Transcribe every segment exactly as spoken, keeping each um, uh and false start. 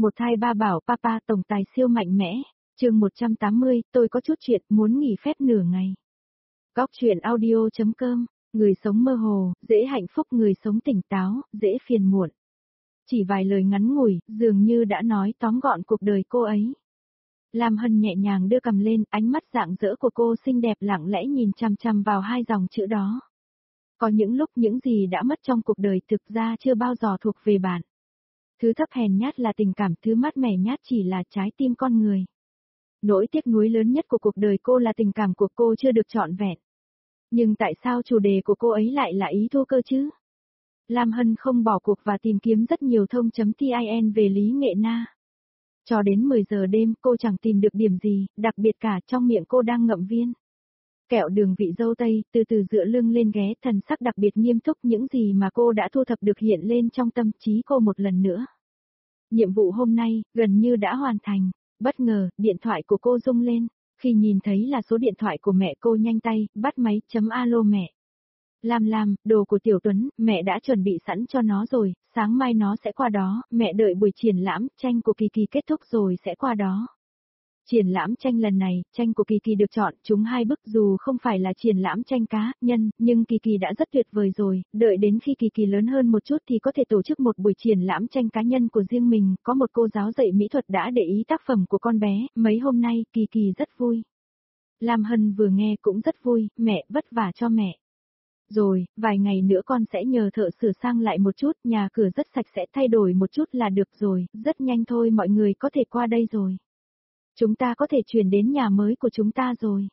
Một thai ba bảo papa tổng tài siêu mạnh mẽ, chương một trăm tám mươi, tôi có chút chuyện muốn nghỉ phép nửa ngày. Góc truyện audio.com, người sống mơ hồ, dễ hạnh phúc, người sống tỉnh táo, dễ phiền muộn. Chỉ vài lời ngắn ngủi, dường như đã nói tóm gọn cuộc đời cô ấy. Lam Hân nhẹ nhàng đưa cằm lên, ánh mắt rạng rỡ của cô xinh đẹp lặng lẽ nhìn chằm chằm vào hai dòng chữ đó. Có những lúc những gì đã mất trong cuộc đời thực ra chưa bao giờ thuộc về bạn. Thứ thấp hèn nhát là tình cảm, thứ mát mẻ nhát chỉ là trái tim con người. Nỗi tiếc nuối lớn nhất của cuộc đời cô là tình cảm của cô chưa được trọn vẹn. Nhưng tại sao chủ đề của cô ấy lại là ý thô cơ chứ? Lam Hân không bỏ cuộc và tìm kiếm rất nhiều thông.tin về Lý Nghệ Na. Cho đến mười giờ đêm cô chẳng tìm được điểm gì, đặc biệt cả trong miệng cô đang ngậm viên kẹo đường vị dâu tây, từ từ dựa lưng lên ghé, thần sắc đặc biệt nghiêm túc, những gì mà cô đã thu thập được hiện lên trong tâm trí cô một lần nữa. Nhiệm vụ hôm nay, gần như đã hoàn thành. Bất ngờ, điện thoại của cô rung lên. Khi nhìn thấy là số điện thoại của mẹ, cô nhanh tay, bắt máy, chấm alo mẹ. Lam Lam, đồ của Tiểu Tuấn, mẹ đã chuẩn bị sẵn cho nó rồi, sáng mai nó sẽ qua đó, mẹ đợi buổi triển lãm, tranh của Kỳ Kỳ kết thúc rồi sẽ qua đó. Triển lãm tranh lần này, tranh của Kỳ Kỳ được chọn trúng hai bức, dù không phải là triển lãm tranh cá nhân, nhưng Kỳ Kỳ đã rất tuyệt vời rồi, đợi đến khi Kỳ Kỳ lớn hơn một chút thì có thể tổ chức một buổi triển lãm tranh cá nhân của riêng mình, có một cô giáo dạy mỹ thuật đã để ý tác phẩm của con bé, mấy hôm nay Kỳ Kỳ rất vui. Lam Hân vừa nghe cũng rất vui, mẹ vất vả cho mẹ. Rồi, vài ngày nữa con sẽ nhờ thợ sửa sang lại một chút, nhà cửa rất sạch sẽ, thay đổi một chút là được rồi, rất nhanh thôi mọi người có thể qua đây rồi. Chúng ta có thể chuyển đến nhà mới của chúng ta rồi.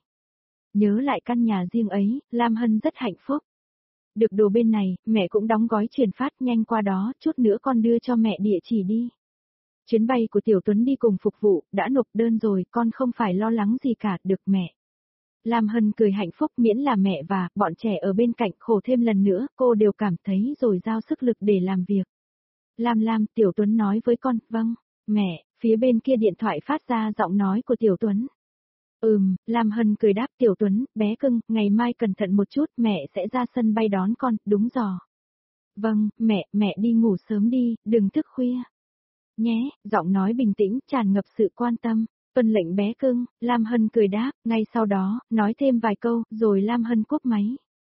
Nhớ lại căn nhà riêng ấy, Lam Hân rất hạnh phúc. Được đồ bên này, mẹ cũng đóng gói chuyển phát nhanh qua đó, chút nữa con đưa cho mẹ địa chỉ đi. Chuyến bay của Tiểu Tuấn đi cùng phục vụ, đã nộp đơn rồi, con không phải lo lắng gì cả, được mẹ. Lam Hân cười hạnh phúc, miễn là mẹ và bọn trẻ ở bên cạnh khổ thêm lần nữa, cô đều cảm thấy dồi dào sức lực để làm việc. Lam Lam, Tiểu Tuấn nói với con, vâng, mẹ. Phía bên kia điện thoại phát ra giọng nói của Tiểu Tuấn. Ừm, Lam Hân cười đáp, Tiểu Tuấn, bé cưng, ngày mai cẩn thận một chút, mẹ sẽ ra sân bay đón con, đúng rồi. Vâng, mẹ, mẹ đi ngủ sớm đi, đừng thức khuya. Nhé, giọng nói bình tĩnh, tràn ngập sự quan tâm. Tuân lệnh bé cưng, Lam Hân cười đáp, ngay sau đó, nói thêm vài câu, rồi Lam Hân cúp máy.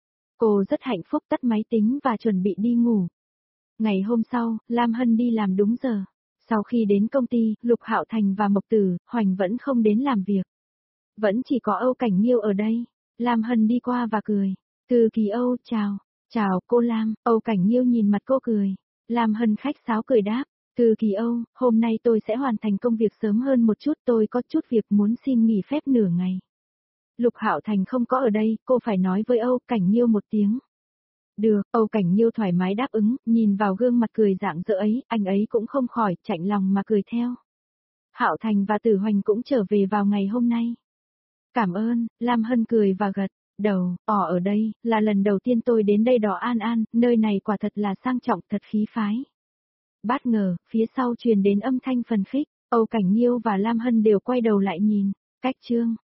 Cô rất hạnh phúc, tắt máy tính và chuẩn bị đi ngủ. Ngày hôm sau, Lam Hân đi làm đúng giờ. Sau khi đến công ty, Lục Hạo Thành và Mộc Tử, Hoành vẫn không đến làm việc. Vẫn chỉ có Âu Cảnh Nghiêu ở đây. Lam Hân đi qua và cười. Từ Kỳ Âu, chào. Chào cô Lam, Âu Cảnh Nghiêu nhìn mặt cô cười. Lam Hân khách sáo cười đáp. Từ Kỳ Âu, hôm nay tôi sẽ hoàn thành công việc sớm hơn một chút, tôi có chút việc muốn xin nghỉ phép nửa ngày. Lục Hạo Thành không có ở đây, cô phải nói với Âu Cảnh Nghiêu một tiếng. Được, Âu Cảnh Nghiêu thoải mái đáp ứng, nhìn vào gương mặt cười rạng rỡ ấy, anh ấy cũng không khỏi chạnh lòng mà cười theo. Hạo Thành và Tử Hoành cũng trở về vào ngày hôm nay. Cảm ơn, Lam Hân cười và gật đầu, ở ở đây, là lần đầu tiên tôi đến đây đó An An, nơi này quả thật là sang trọng, thật khí phái. Bất ngờ, phía sau truyền đến âm thanh phần phích, Âu Cảnh Nghiêu và Lam Hân đều quay đầu lại nhìn, cách chương.